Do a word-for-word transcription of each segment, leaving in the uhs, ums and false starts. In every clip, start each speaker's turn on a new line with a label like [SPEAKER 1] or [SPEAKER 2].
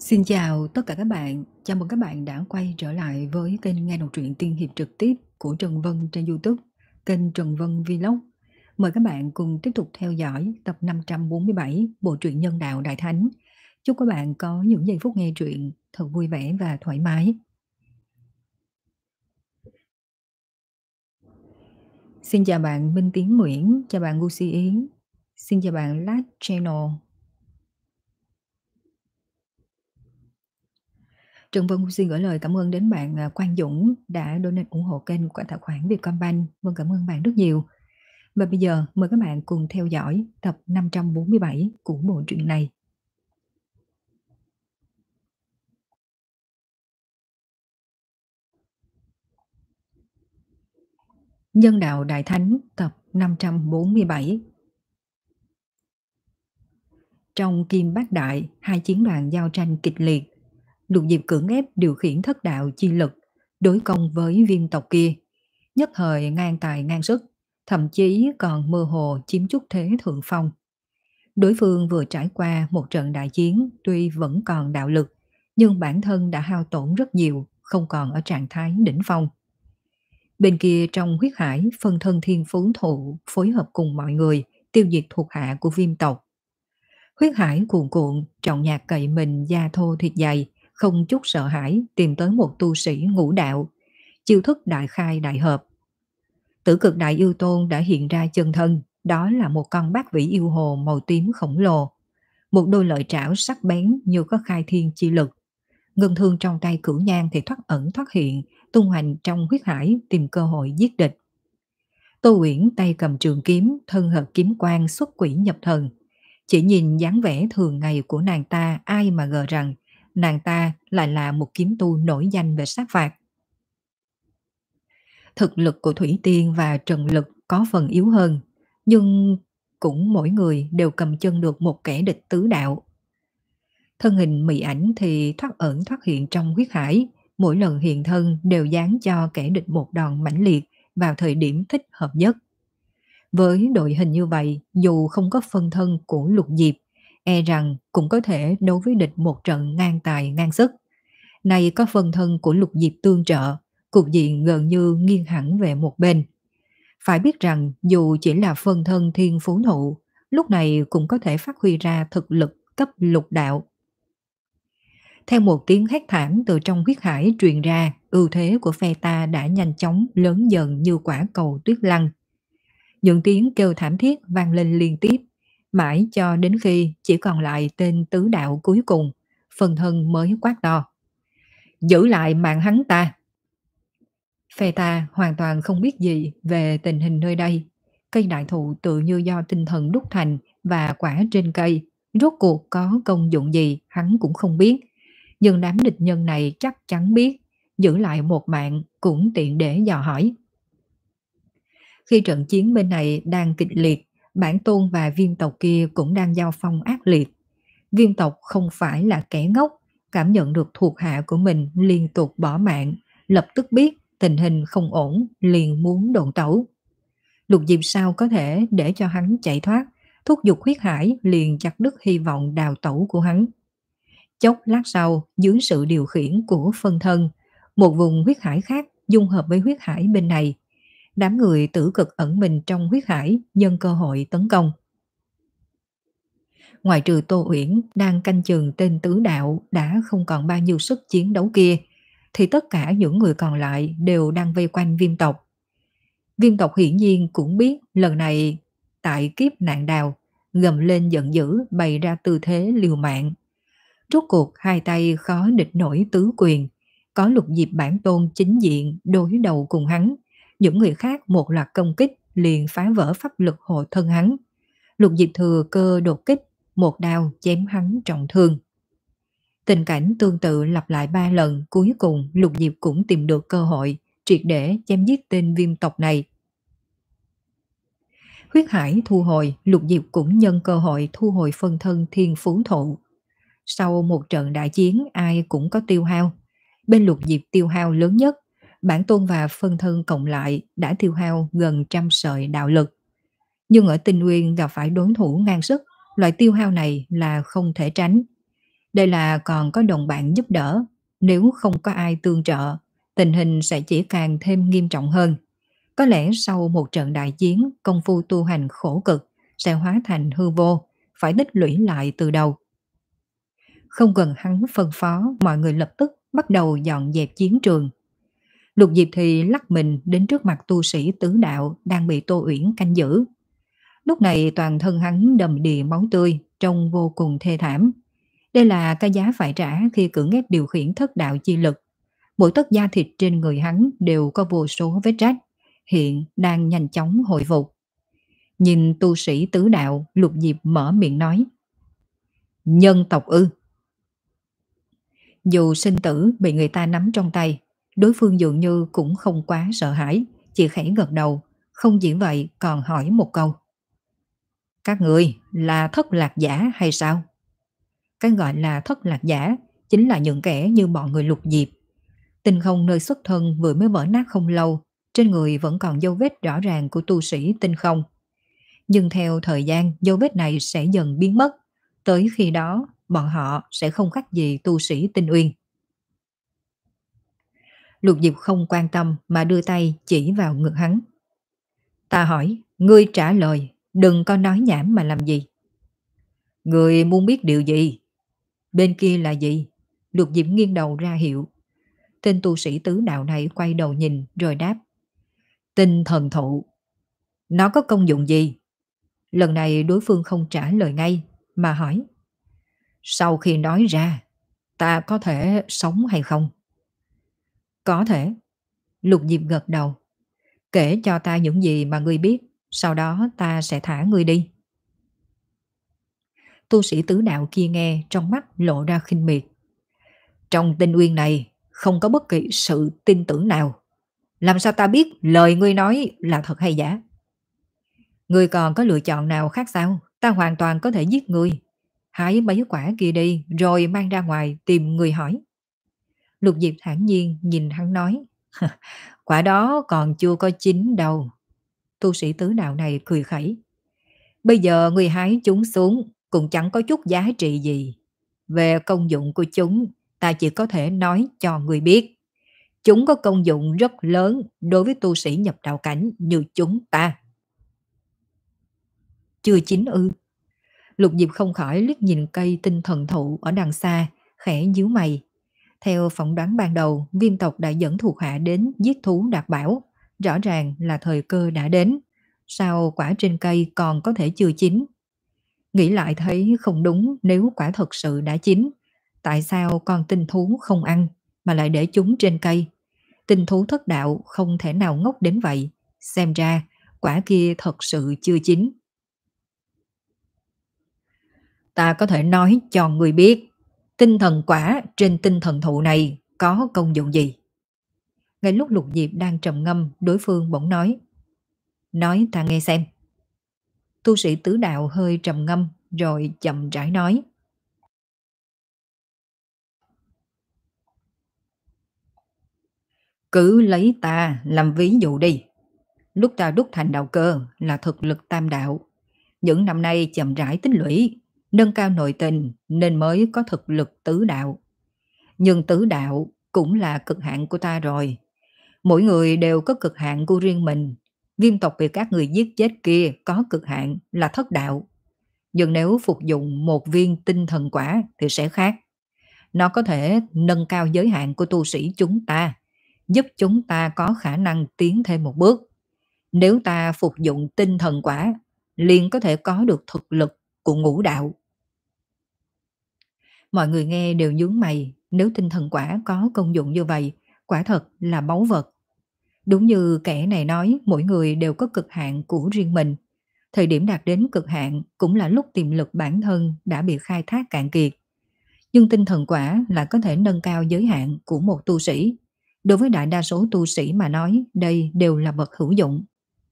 [SPEAKER 1] Xin chào tất cả các bạn, chào mừng các bạn đã quay trở lại với kênh nghe đọc truyện tiên hiệp trực tiếp của Trần Vân trên YouTube, kênh Trần Vân Vlog. Mời các bạn cùng tiếp tục theo dõi tập năm trăm bốn mươi bảy bộ truyện Nhân Đạo Đại Thánh. Chúc các bạn có những giây phút nghe truyện thật vui vẻ và thoải mái. Xin chào bạn Minh Tiến Nguyễn, chào bạn Lucy Yến, xin chào bạn Last Channel. Trần Vân xin gửi lời cảm ơn đến bạn à, Quang Dũng đã donate ủng hộ kênh qua tài khoản Vietcombank. Vâng, cảm ơn bạn rất nhiều. Và bây giờ mời các bạn cùng theo dõi tập năm trăm bốn mươi bảy của bộ truyện này. Nhân Đạo Đại Thánh tập năm trăm bốn mươi bảy. Trong Kim Bát Đại, hai chiến đoàn giao tranh kịch liệt. Lục Diệp cưỡng ép điều khiển thất đạo chi lực, đối công với viên tộc kia. Nhất thời ngang tài ngang sức, thậm chí còn mơ hồ chiếm chút thế thượng phong. Đối phương vừa trải qua một trận đại chiến, tuy vẫn còn đạo lực, nhưng bản thân đã hao tổn rất nhiều, không còn ở trạng thái đỉnh phong. Bên kia trong huyết hải, phân thân thiên phú thụ phối hợp cùng mọi người tiêu diệt thuộc hạ của viêm tộc. Huyết hải cuồn cuộn, trọng nhạc cậy mình da thô thịt dày, không chút sợ hãi tìm tới một tu sĩ ngũ đạo, chiêu thức đại khai đại hợp. Tử cực đại yêu tôn đã hiện ra chân thân, đó là một con bát vĩ yêu hồ màu tím khổng lồ, một đôi lợi trảo sắc bén như có khai thiên chi lực. Ngân thương trong tay cửu nhan thì thoát ẩn thoát hiện, tung hoành trong huyết hải tìm cơ hội giết địch. Tô Uyển tay cầm trường kiếm, thân hợp kiếm quang xuất quỷ nhập thần. Chỉ nhìn dáng vẻ thường ngày của nàng ta, ai mà ngờ rằng nàng ta lại là một kiếm tu nổi danh về sát phạt. Thực lực của Thủy Tiên và Trần Lực có phần yếu hơn, nhưng cũng mỗi người đều cầm chân được một kẻ địch tứ đạo. Thân hình mị ảnh thì thoát ẩn thoát hiện trong huyết hải, mỗi lần hiện thân đều dán cho kẻ địch một đòn mãnh liệt vào thời điểm thích hợp nhất. Với đội hình như vậy, dù không có phân thân của Lục Diệp, e rằng cũng có thể đấu với địch một trận ngang tài ngang sức. Nay có phân thân của Lục Diệp tương trợ, cục diện gần như nghiêng hẳn về một bên. Phải biết rằng dù chỉ là phân thân thiên phú thụ, lúc này cũng có thể phát huy ra thực lực cấp lục đạo. Theo một tiếng hét thảm từ trong huyết hải truyền ra, ưu thế của phe ta đã nhanh chóng lớn dần như quả cầu tuyết lăng. Những tiếng kêu thảm thiết vang lên liên tiếp, mãi cho đến khi chỉ còn lại tên tứ đạo cuối cùng, phần thân mới quát to. Giữ lại mạng hắn ta! Phe ta hoàn toàn không biết gì về tình hình nơi đây. Cây đại thụ tự như do tinh thần đúc thành và quả trên cây, rốt cuộc có công dụng gì hắn cũng không biết. Nhưng đám địch nhân này chắc chắn biết, giữ lại một mạng cũng tiện để dò hỏi. Khi trận chiến bên này đang kịch liệt, bản tôn và viêm tộc kia cũng đang giao phong ác liệt. Viêm tộc không phải là kẻ ngốc, cảm nhận được thuộc hạ của mình liên tục bỏ mạng, lập tức biết tình hình không ổn, liền muốn độn tẩu. Lục Diệp sao có thể để cho hắn chạy thoát, thúc giục huyết hải liền chặt đứt hy vọng đào tẩu của hắn. Chốc lát sau, dưới sự điều khiển của phân thân, một vùng huyết hải khác dung hợp với huyết hải bên này. Đám người tử cực ẩn mình trong huyết hải nhân cơ hội tấn công. Ngoài trừ Tô Uyển đang canh chừng tên tứ đạo đã không còn bao nhiêu sức chiến đấu kia, thì tất cả những người còn lại đều đang vây quanh viêm tộc. Viêm tộc hiển nhiên cũng biết lần này tại kiếp nạn đào, gầm lên giận dữ bày ra tư thế liều mạng. Rốt cuộc hai tay khó địch nổi tứ quyền, có Lục Diệp bản tôn chính diện đối đầu cùng hắn, những người khác một loạt công kích liền phá vỡ pháp lực hộ thân hắn. Lục Diệp thừa cơ đột kích, một đao chém hắn trọng thương. Tình cảnh tương tự lặp lại ba lần, cuối cùng Lục Diệp cũng tìm được cơ hội triệt để chém giết tên viêm tộc này. Huyết hải thu hồi, Lục Diệp cũng nhân cơ hội thu hồi phân thân thiên phú thụ. Sau một trận đại chiến ai cũng có tiêu hao. Bên Lục Diệp tiêu hao lớn nhất, bản tôn và phân thân cộng lại đã tiêu hao gần trăm sợi đạo lực. Nhưng ở Tinh Nguyên gặp phải đối thủ ngang sức, loại tiêu hao này là không thể tránh. Đây là còn có đồng bạn giúp đỡ, nếu không có ai tương trợ, tình hình sẽ chỉ càng thêm nghiêm trọng hơn. Có lẽ sau một trận đại chiến, công phu tu hành khổ cực sẽ hóa thành hư vô, phải tích lũy lại từ đầu. Không cần hắn phân phó, mọi người lập tức bắt đầu dọn dẹp chiến trường. Lục Diệp thì lắc mình đến trước mặt tu sĩ tứ đạo đang bị Tô Uyển canh giữ. Lúc này toàn thân hắn đầm đìa máu tươi, trông vô cùng thê thảm. Đây là cái giá phải trả khi cưỡng ép điều khiển thất đạo chi lực. Mỗi tấc da thịt trên người hắn đều có vô số vết rách, hiện đang nhanh chóng hồi phục. Nhìn tu sĩ tứ đạo, Lục Diệp mở miệng nói: Nhân tộc ư? Dù sinh tử bị người ta nắm trong tay, đối phương dường như cũng không quá sợ hãi, chỉ khẽ gật đầu, không chỉ vậy còn hỏi một câu: Các người là thất lạc giả hay sao? Cái gọi là thất lạc giả chính là những kẻ như bọn người Lục Diệp. Tinh không nơi xuất thân vừa mới vỡ nát không lâu, trên người vẫn còn dấu vết rõ ràng của tu sĩ tinh không. Nhưng theo thời gian, dấu vết này sẽ dần biến mất. Tới khi đó, bọn họ sẽ không khác gì tu sĩ tinh uyên. Lục Diệp không quan tâm mà đưa tay chỉ vào ngực hắn. Ta hỏi, ngươi trả lời, đừng có nói nhảm mà làm gì. Ngươi muốn biết điều gì? Bên kia là gì? Lục Diệp nghiêng đầu ra hiệu. Tên tu sĩ tứ đạo này quay đầu nhìn rồi đáp. Tinh thần thụ. Nó có công dụng gì? Lần này đối phương không trả lời ngay mà hỏi. Sau khi nói ra, ta có thể sống hay không? Có thể. Lục Diệp gật đầu. Kể cho ta những gì mà ngươi biết, sau đó ta sẽ thả ngươi đi. Tu sĩ tứ đạo kia nghe trong mắt lộ ra khinh miệt. Trong tinh uyên này không có bất kỳ sự tin tưởng nào. Làm sao ta biết lời ngươi nói là thật hay giả? Ngươi còn có lựa chọn nào khác sao? Ta hoàn toàn có thể giết ngươi. Hái mấy quả kia đi rồi mang ra ngoài tìm người hỏi. Lục Diệp thản nhiên nhìn hắn nói. Quả đó còn chưa có chín đâu. Tu sĩ tứ đạo này cười khẩy. Bây giờ người hái chúng xuống cũng chẳng có chút giá trị gì. Về công dụng của chúng, ta chỉ có thể nói cho người biết. Chúng có công dụng rất lớn đối với tu sĩ nhập đạo cảnh như chúng ta. Chưa chín ư? Lục Diệp không khỏi liếc nhìn cây tinh thần thụ ở đằng xa, khẽ nhíu mày. Theo phỏng đoán ban đầu, Viêm tộc đã dẫn thuộc hạ đến giết thú đạt bảo. Rõ ràng là thời cơ đã đến. Sao quả trên cây còn có thể chưa chín? Nghĩ lại thấy không đúng, nếu quả thật sự đã chín. Tại sao con tinh thú không ăn mà lại để chúng trên cây? Tinh thú thất đạo không thể nào ngốc đến vậy. Xem ra quả kia thật sự chưa chín. Ta có thể nói cho người biết tinh thần quả trên tinh thần thụ này có công dụng gì. Ngay lúc Lục Diệp đang trầm ngâm, đối phương bỗng nói. Nói ta nghe xem. Tu sĩ tứ đạo hơi trầm ngâm rồi chậm rãi nói. Cứ lấy ta làm ví dụ đi. Lúc ta đúc thành đạo cơ là thực lực tam đạo. Những năm nay chậm rãi tích lũy, nâng cao nội tình nên mới có thực lực tứ đạo. Nhưng tứ đạo cũng là cực hạn của ta rồi. Mỗi người đều có cực hạn của riêng mình. Viêm tộc bị các người giết chết kia có cực hạn là thất đạo. Nhưng nếu phục dụng một viên tinh thần quả thì sẽ khác. Nó có thể nâng cao giới hạn của tu sĩ chúng ta, giúp chúng ta có khả năng tiến thêm một bước. Nếu ta phục dụng tinh thần quả, liền có thể có được thực lực của ngũ đạo. Mọi người nghe đều nhướng mày, nếu tinh thần quả có công dụng như vậy, quả thật là báu vật. Đúng như kẻ này nói, mỗi người đều có cực hạn của riêng mình. Thời điểm đạt đến cực hạn cũng là lúc tiềm lực bản thân đã bị khai thác cạn kiệt. Nhưng tinh thần quả là có thể nâng cao giới hạn của một tu sĩ. Đối với đại đa số tu sĩ mà nói, đây đều là vật hữu dụng.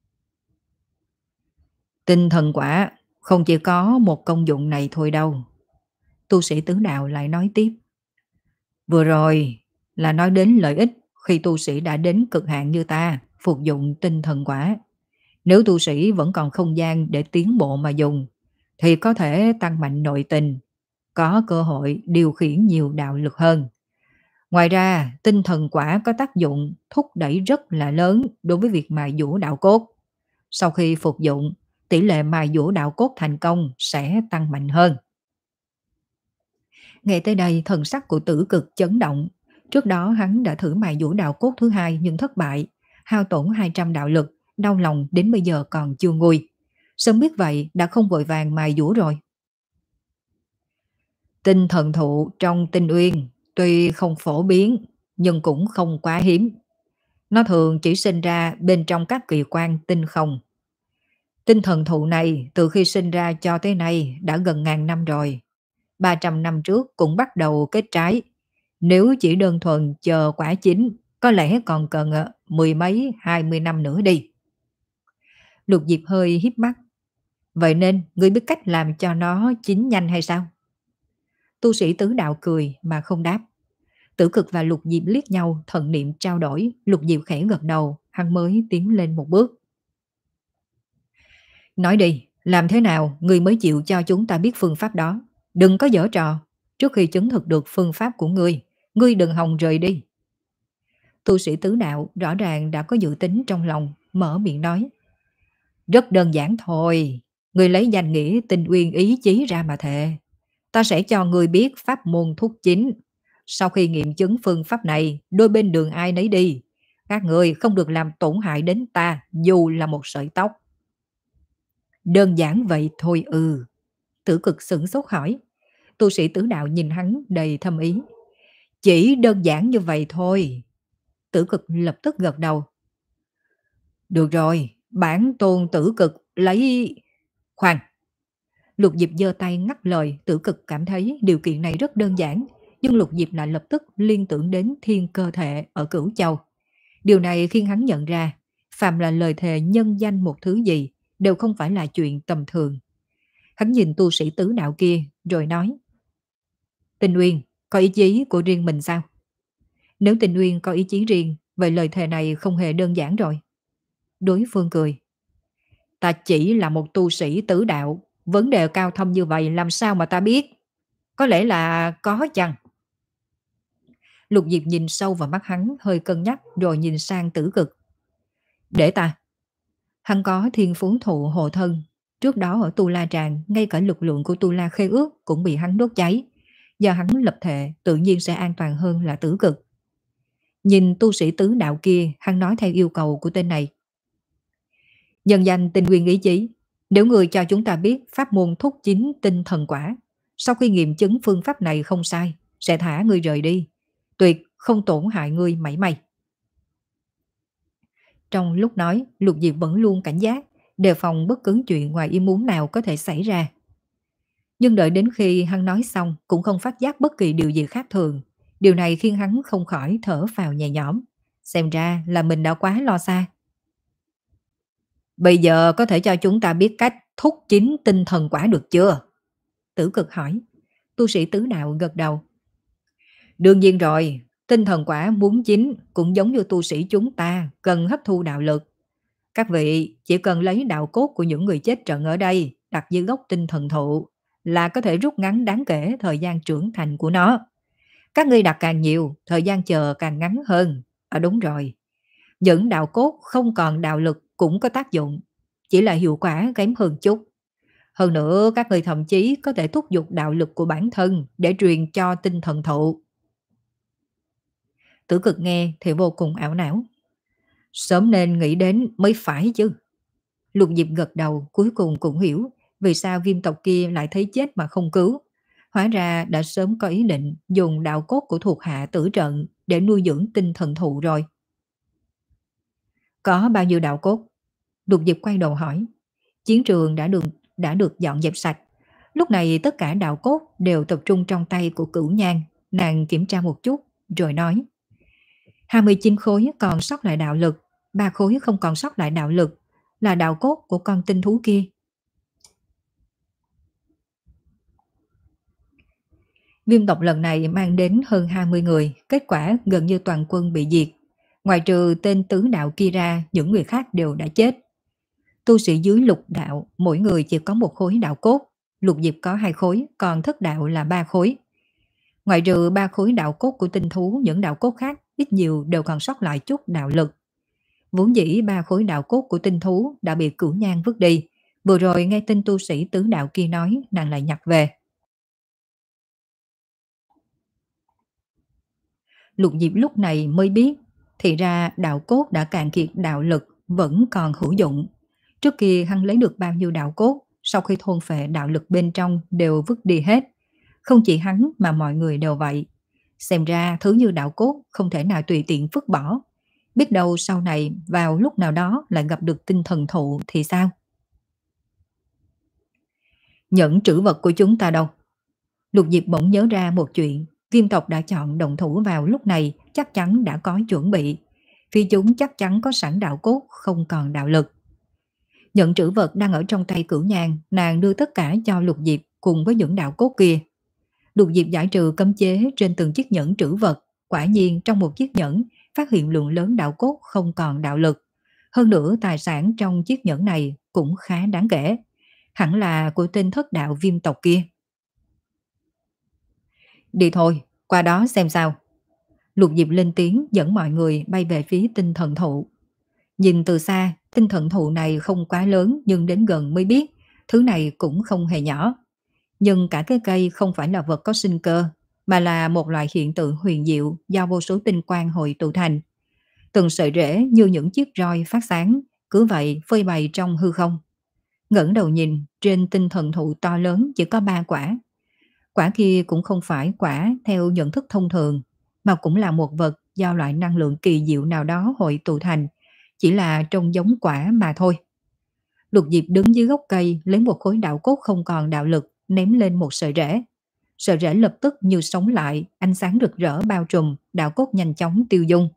[SPEAKER 1] Tinh thần quả không chỉ có một công dụng này thôi đâu. Tu sĩ tứ đạo lại nói tiếp. Vừa rồi là nói đến lợi ích khi tu sĩ đã đến cực hạn như ta, phục dụng tinh thần quả. Nếu tu sĩ vẫn còn không gian để tiến bộ mà dùng, thì có thể tăng mạnh nội tình. có cơ hội điều khiển nhiều đạo lực hơn. Ngoài ra, tinh thần quả có tác dụng thúc đẩy rất là lớn đối với việc mài dũa đạo cốt. Sau khi phục dụng, tỷ lệ mài dũa đạo cốt thành công sẽ tăng mạnh hơn. Nghe tới đây, thần sắc của Tử Cực chấn động. Trước đó hắn đã thử mài dũa đạo cốt thứ hai nhưng thất bại, hao tổn hai trăm đạo lực, đau lòng đến bây giờ còn chưa nguôi. Sớm biết vậy đã không vội vàng mài dũa rồi. Tinh thần thụ trong tinh uyên tuy không phổ biến nhưng cũng không quá hiếm. Nó thường chỉ sinh ra bên trong các kỳ quan tinh không. Tinh thần thụ này từ khi sinh ra cho tới nay đã gần ngàn năm rồi. ba trăm năm trước cũng bắt đầu kết trái. Nếu chỉ đơn thuần chờ quả chín, có lẽ còn cần ờ, mười mấy, hai mươi năm nữa đi. Lục Diệp hơi híp mắt. Vậy nên, ngươi biết cách làm cho nó chín nhanh hay sao? Tu sĩ tứ đạo cười mà không đáp. Tử Cực và Lục Diệp liếc nhau, thần niệm trao đổi. Lục Diệp khẽ gật đầu, hắn mới tiến lên một bước. Nói đi, làm thế nào ngươi mới chịu cho chúng ta biết phương pháp đó? Đừng có giở trò. Trước khi chứng thực được phương pháp của ngươi, ngươi đừng hòng rời đi. Tu sĩ tứ đạo rõ ràng đã có dự tính trong lòng, mở miệng nói. Rất đơn giản thôi, ngươi lấy danh nghĩa tinh uyên ý chí ra mà thề. Ta sẽ cho ngươi biết pháp môn thuốc chính. Sau khi nghiệm chứng phương pháp này, đôi bên đường ai nấy đi. Các ngươi không được làm tổn hại đến ta, dù là một sợi tóc. Đơn giản vậy thôi ư. Tử Cực sửng sốt hỏi. Tu sĩ tứ đạo nhìn hắn đầy thâm ý. Chỉ đơn giản như vậy thôi. Tử Cực lập tức gật đầu. Được rồi, bản tôn Tử Cực lấy... Khoan! Lục Diệp giơ tay ngắt lời. Tử Cực cảm thấy điều kiện này rất đơn giản. Nhưng Lục Diệp lại lập tức liên tưởng đến thiên cơ thể ở Cửu Châu. Điều này khiến hắn nhận ra, phàm là lời thề nhân danh một thứ gì, đều không phải là chuyện tầm thường. Hắn nhìn tu sĩ tứ đạo kia, rồi nói. Tinh Uyên, có ý chí của riêng mình sao? Nếu Tinh Uyên có ý chí riêng, vậy lời thề này không hề đơn giản rồi. Đối phương cười. Ta chỉ là một tu sĩ tứ đạo, vấn đề cao thâm như vậy làm sao mà ta biết? Có lẽ là có chăng? Lục Diệp nhìn sâu vào mắt hắn, hơi cân nhắc rồi nhìn sang Tử Cực. Để ta. Hắn có thiên phú thụ hộ thân. Trước đó ở Tu La Tràng, ngay cả lực lượng của Tu La Khê Ước cũng bị hắn đốt cháy. Do hắn lập thệ, tự nhiên sẽ an toàn hơn là Tử Cực. Nhìn tu sĩ tứ đạo kia, hắn nói theo yêu cầu của tên này. Nhân danh tinh nguyên ý chí, nếu người cho chúng ta biết pháp môn thúc chính tinh thần quả, sau khi nghiệm chứng phương pháp này không sai, sẽ thả ngươi rời đi. Tuyệt không tổn hại ngươi mảy may. Trong lúc nói, Lục Diệp vẫn luôn cảnh giác, đề phòng bất cứ chuyện ngoài ý muốn nào có thể xảy ra. Nhưng đợi đến khi hắn nói xong cũng không phát giác bất kỳ điều gì khác thường. Điều này khiến hắn không khỏi thở phào nhẹ nhõm. Xem ra là mình đã quá lo xa. Bây giờ có thể cho chúng ta biết cách thúc chính tinh thần quả được chưa? Tử Cực hỏi. Tu sĩ tứ đạo gật đầu. Đương nhiên rồi, tinh thần quả muốn chín cũng giống như tu sĩ chúng ta cần hấp thu đạo lực. Các vị chỉ cần lấy đạo cốt của những người chết trận ở đây đặt dưới gốc tinh thần thụ là có thể rút ngắn đáng kể thời gian trưởng thành của nó. Các ngươi đặt càng nhiều, thời gian chờ càng ngắn hơn. À đúng rồi, những đạo cốt không còn đạo lực cũng có tác dụng, chỉ là hiệu quả kém hơn chút. Hơn nữa các ngươi thậm chí có thể thúc giục đạo lực của bản thân để truyền cho tinh thần thụ. Tử Cực nghe thì vô cùng ảo não. Sớm nên nghĩ đến mới phải chứ. Lục Diệp gật đầu, cuối cùng cũng hiểu vì sao viêm tộc kia lại thấy chết mà không cứu. Hóa ra đã sớm có ý định dùng đạo cốt của thuộc hạ tử trận để nuôi dưỡng tinh thần thụ rồi. Có bao nhiêu đạo cốt? Lục Diệp quay đầu hỏi. Chiến trường đã được, đã được dọn dẹp sạch. Lúc này tất cả đạo cốt đều tập trung trong tay của Cửu Nhan. Nàng kiểm tra một chút rồi nói. hai mươi chín khối còn sót lại đạo lực, ba khối không còn sót lại đạo lực, là đạo cốt của con tinh thú kia. Viêm tộc lần này mang đến hơn hai mươi người, kết quả gần như toàn quân bị diệt. Ngoài trừ tên tứ đạo kia ra, những người khác đều đã chết. Tu sĩ dưới lục đạo, mỗi người chỉ có một khối đạo cốt, Lục diệp có hai khối, còn thất đạo là ba khối. Ngoại trừ ba khối đạo cốt của tinh thú, những đạo cốt khác ít nhiều đều còn sót lại chút đạo lực. Vốn dĩ ba khối đạo cốt của tinh thú đã bị Cửu Nhan vứt đi. Vừa rồi nghe tin tu sĩ tứ đạo kia nói, nàng lại nhặt về. Lục Diệp lúc này mới biết, thì ra đạo cốt đã cạn kiệt đạo lực, vẫn còn hữu dụng. Trước kia hắn lấy được bao nhiêu đạo cốt, sau khi thôn phệ đạo lực bên trong đều vứt đi hết. Không chỉ hắn mà mọi người đều vậy. Xem ra thứ như đạo cốt không thể nào tùy tiện vứt bỏ. Biết đâu sau này vào lúc nào đó lại gặp được tinh thần thụ thì sao? Nhẫn trữ vật của chúng ta đâu? Lục Diệp bỗng nhớ ra một chuyện. Viêm tộc đã chọn động thủ vào lúc này chắc chắn đã có chuẩn bị. Vì chúng chắc chắn có sẵn đạo cốt, không còn đạo lực. Nhận trữ vật đang ở trong tay Cửu Nhan, nàng đưa tất cả cho Lục Diệp cùng với những đạo cốt kia. Lục Diệp giải trừ cấm chế trên từng chiếc nhẫn trữ vật. Quả nhiên trong một chiếc nhẫn phát hiện lượng lớn đạo cốt không còn đạo lực. Hơn nữa tài sản trong chiếc nhẫn này cũng khá đáng kể. Hẳn là của tên thất đạo viêm tộc kia. Đi thôi, qua đó xem sao. Lục Diệp lên tiếng dẫn mọi người bay về phía tinh thần thụ. Nhìn từ xa, tinh thần thụ này không quá lớn nhưng đến gần mới biết, thứ này cũng không hề nhỏ. Nhưng cả cái cây không phải là vật có sinh cơ, mà là một loại hiện tượng huyền diệu do vô số tinh quang hội tụ thành. Từng sợi rễ như những chiếc roi phát sáng, cứ vậy phơi bày trong hư không. Ngẩng đầu nhìn, trên tinh thần thụ to lớn chỉ có ba quả. Quả kia cũng không phải quả theo nhận thức thông thường, mà cũng là một vật do loại năng lượng kỳ diệu nào đó hội tụ thành, chỉ là trông giống quả mà thôi. Lục Diệp đứng dưới gốc cây lấy một khối đạo cốt không còn đạo lực, ném lên một sợi rễ. Sợi rễ lập tức như sống lại, ánh sáng rực rỡ bao trùm, đạo cốt nhanh chóng tiêu dung.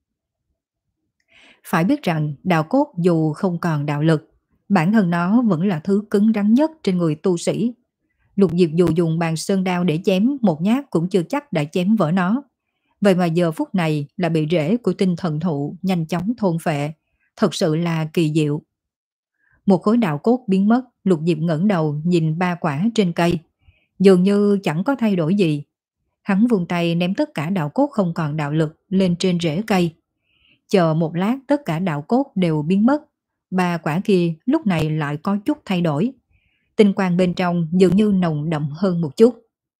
[SPEAKER 1] Phải biết rằng đạo cốt dù không còn đạo lực, bản thân nó vẫn là thứ cứng rắn nhất trên người tu sĩ. Lục Diệp dù dùng bàn sơn đao để chém một nhát cũng chưa chắc đã chém vỡ nó. Vậy mà giờ phút này là bị rễ của tinh thần thụ nhanh chóng thôn phệ. Thật sự là kỳ diệu. Một khối đạo cốt biến mất, Lục Diệp ngẩng đầu nhìn ba quả trên cây. Dường như chẳng có thay đổi gì. Hắn vung tay ném tất cả đạo cốt không còn đạo lực lên trên rễ cây. Chờ một lát tất cả đạo cốt đều biến mất. Ba quả kia lúc này lại có chút thay đổi. Tinh quang bên trong dường như nồng đậm hơn một chút.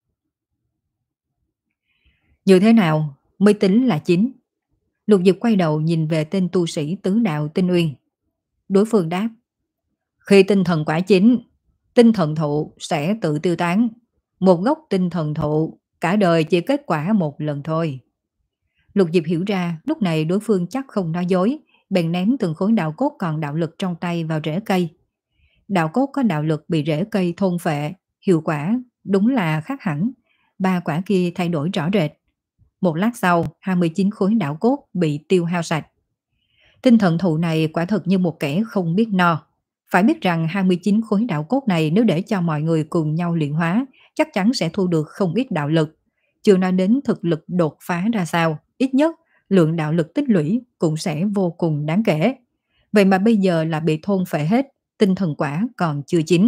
[SPEAKER 1] Như thế nào mới tính là chính? Lục Diệp quay đầu nhìn về tên tu sĩ tứ đạo Tinh Uyên. Đối phương đáp. Khi tinh thần quả chín, tinh thần thụ sẽ tự tiêu tán. Một gốc tinh thần thụ, cả đời chỉ kết quả một lần thôi. Lục Diệp hiểu ra lúc này đối phương chắc không nói dối, bèn ném từng khối đạo cốt còn đạo lực trong tay vào rễ cây. Đạo cốt có đạo lực bị rễ cây thôn phệ, hiệu quả đúng là khác hẳn. Ba quả kia thay đổi rõ rệt. Một lát sau, hai mươi chín khối đạo cốt bị tiêu hao sạch. Tinh thần thụ này quả thật như một kẻ không biết no. Phải biết rằng hai mươi chín khối đạo cốt này nếu để cho mọi người cùng nhau luyện hóa, chắc chắn sẽ thu được không ít đạo lực. Chưa nói đến thực lực đột phá ra sao, ít nhất lượng đạo lực tích lũy cũng sẽ vô cùng đáng kể. Vậy mà bây giờ là bị thôn phệ hết, tinh thần quả còn chưa chín.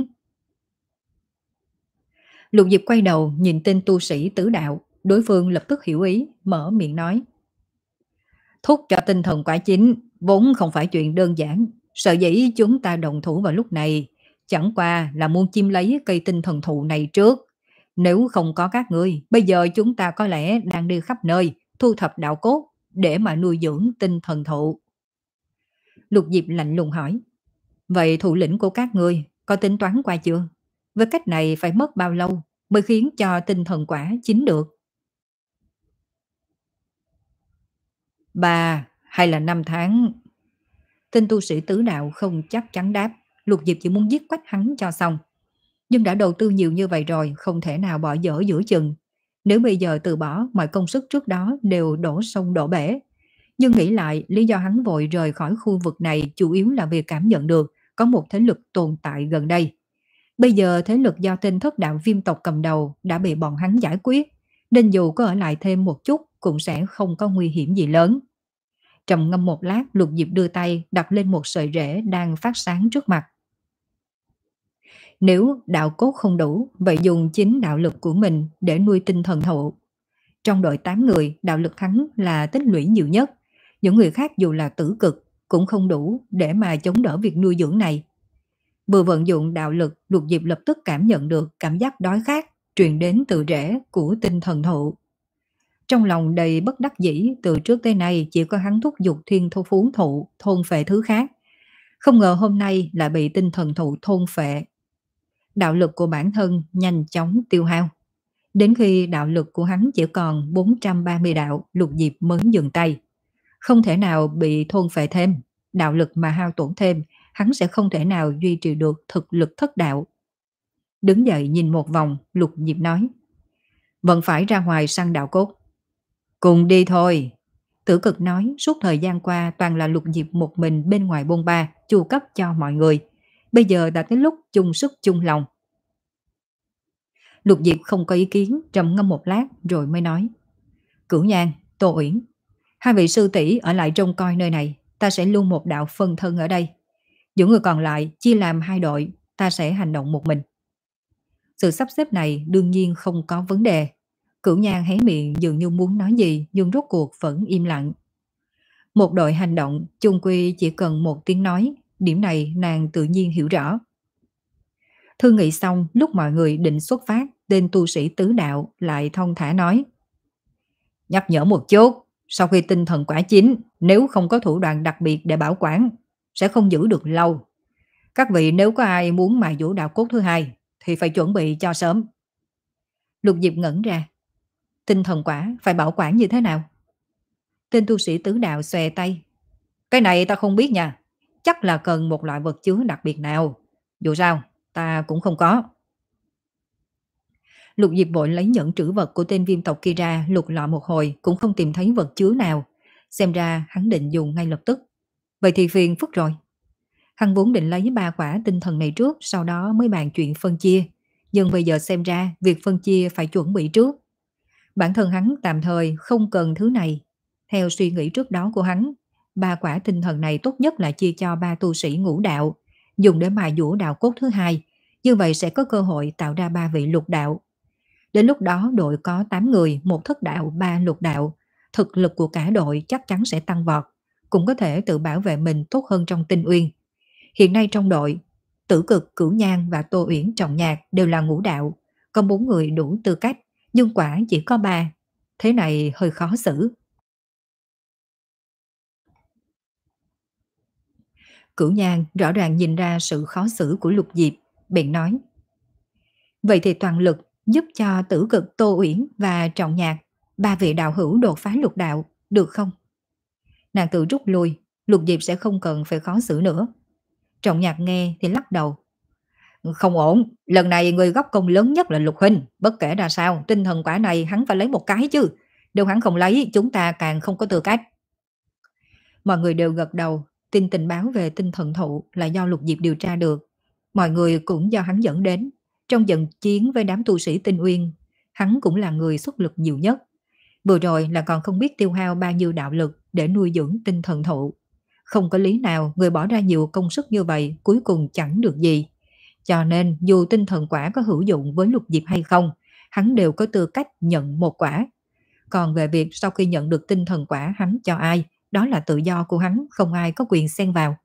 [SPEAKER 1] Lục Diệp quay đầu nhìn tên tu sĩ tứ đạo, đối phương lập tức hiểu ý, mở miệng nói. Thúc cho tinh thần quả chín, vốn không phải chuyện đơn giản. Sợ dĩ chúng ta đồng thủ vào lúc này, chẳng qua là muốn chiếm lấy cây tinh thần thụ này trước. Nếu không có các ngươi, bây giờ chúng ta có lẽ đang đi khắp nơi, thu thập đạo cốt, để mà nuôi dưỡng tinh thần thụ. Lục Diệp lạnh lùng hỏi. Vậy thủ lĩnh của các ngươi có tính toán qua chưa? Với cách này phải mất bao lâu mới khiến cho tinh thần quả chín được? Ba hay là năm tháng? Tên tu sĩ tứ đạo không chắc chắn đáp. Lục Diệp chỉ muốn giết quách hắn cho xong. Nhưng đã đầu tư nhiều như vậy rồi, không thể nào bỏ dở giữa chừng. Nếu bây giờ từ bỏ, mọi công sức trước đó đều đổ sông đổ bể. Nhưng nghĩ lại, lý do hắn vội rời khỏi khu vực này chủ yếu là vì cảm nhận được có một thế lực tồn tại gần đây. Bây giờ thế lực do tên thất đạo viêm tộc cầm đầu đã bị bọn hắn giải quyết, nên dù có ở lại thêm một chút cũng sẽ không có nguy hiểm gì lớn. Trầm ngâm một lát, Lục Diệp đưa tay đặt lên một sợi rễ đang phát sáng trước mặt. Nếu đạo cốt không đủ, vậy dùng chính đạo lực của mình để nuôi tinh thần thụ. Trong đội tám người, đạo lực hắn là tích lũy nhiều nhất. Những người khác dù là tử cực cũng không đủ để mà chống đỡ việc nuôi dưỡng này. Vừa vận dụng đạo lực, Lục Diệp lập tức cảm nhận được cảm giác đói khát truyền đến từ rễ của tinh thần thụ. Trong lòng đầy bất đắc dĩ, từ trước tới nay chỉ có hắn thúc giục thiên thô phú thụ thôn phệ thứ khác. Không ngờ hôm nay lại bị tinh thần thụ thôn phệ. Đạo lực của bản thân nhanh chóng tiêu hao. Đến khi đạo lực của hắn chỉ còn bốn trăm ba mươi đạo, Lục Diệp mới dừng tay. Không thể nào bị thôn phệ thêm, đạo lực mà hao tổn thêm, hắn sẽ không thể nào duy trì được thực lực thất đạo. Đứng dậy nhìn một vòng, Lục Diệp nói: vẫn phải ra ngoài săn đạo cốt. Cùng đi thôi. Tử Cực nói, suốt thời gian qua toàn là Lục Diệp một mình bên ngoài bôn ba, chu cấp cho mọi người. Bây giờ đã tới lúc chung sức chung lòng. Lục Diệp không có ý kiến, trầm ngâm một lát rồi mới nói: Cửu Nhan, Tô Uyển, hai vị sư tỷ ở lại trông coi nơi này, ta sẽ lưu một đạo phân thân ở đây. Những người còn lại chia làm hai đội, ta sẽ hành động một mình. Sự sắp xếp này đương nhiên không có vấn đề. Cửu Nhan hé miệng dường như muốn nói gì nhưng rốt cuộc vẫn im lặng. Một đội hành động chung quy chỉ cần một tiếng nói, điểm này nàng tự nhiên hiểu rõ. Thương nghị xong, lúc mọi người định xuất phát, tên tu sĩ tứ đạo lại thong thả nói: nhắc nhở một chút, sau khi tinh thần quả chín, nếu không có thủ đoạn đặc biệt để bảo quản, sẽ không giữ được lâu. Các vị nếu có ai muốn mài dũa đạo cốt thứ hai, thì phải chuẩn bị cho sớm. Lục Diệp ngẩn ra. Tinh thần quả phải bảo quản như thế nào? Tên tu sĩ tứ đạo xòe tay. Cái này ta không biết nha. Chắc là cần một loại vật chứa đặc biệt nào. Dù sao, ta cũng không có. Lục Diệp vội lấy nhẫn trữ vật của tên viêm tộc kia ra, lục lọi một hồi cũng không tìm thấy vật chứa nào. Xem ra hắn định dùng ngay lập tức. Vậy thì phiền phức rồi. Hắn vốn định lấy ba quả tinh thần này trước, sau đó mới bàn chuyện phân chia. Nhưng bây giờ xem ra việc phân chia phải chuẩn bị trước. Bản thân hắn tạm thời không cần thứ này. Theo suy nghĩ trước đó của hắn, ba quả tinh thần này tốt nhất là chia cho ba tu sĩ ngũ đạo, dùng để mài dũa đạo cốt thứ hai. Như vậy sẽ có cơ hội tạo ra ba vị lục đạo. Đến lúc đó đội có tám người, một thất đạo, ba lục đạo. Thực lực của cả đội chắc chắn sẽ tăng vọt, cũng có thể tự bảo vệ mình tốt hơn trong tinh uyên. Hiện nay trong đội, Tử Cực, Cửu Nhan và Tô Uyển Trọng Nhạc đều là ngũ đạo, có bốn người đủ tư cách, nhưng quả chỉ có ba. Thế này hơi khó xử. Cửu Nhan rõ ràng nhìn ra sự khó xử của Lục Diệp, bèn nói: vậy thì toàn lực giúp cho Tử Cực, Tô Uyển và Trọng Nhạc, ba vị đạo hữu đột phá lục đạo, được không? Nàng tự rút lui, Lục Diệp sẽ không cần phải khó xử nữa. Trọng Nhạc nghe thì lắc đầu. Không ổn, lần này người góp công lớn nhất là Lục huynh, bất kể ra sao, tinh thần quả này hắn phải lấy một cái chứ. Nếu hắn không lấy, chúng ta càng không có tư cách. Mọi người đều gật đầu, tin tình báo về tinh thần thụ là do Lục Diệp điều tra được. Mọi người cũng do hắn dẫn đến. Trong trận chiến với đám tu sĩ Tinh Uyên, hắn cũng là người xuất lực nhiều nhất. Vừa rồi là còn không biết tiêu hao bao nhiêu đạo lực để nuôi dưỡng tinh thần thụ. Không có lý nào người bỏ ra nhiều công sức như vậy cuối cùng chẳng được gì. Cho nên dù tinh thần quả có hữu dụng với Lục Diệp hay không, hắn đều có tư cách nhận một quả. Còn về việc sau khi nhận được tinh thần quả hắn cho ai, đó là tự do của hắn, không ai có quyền xen vào.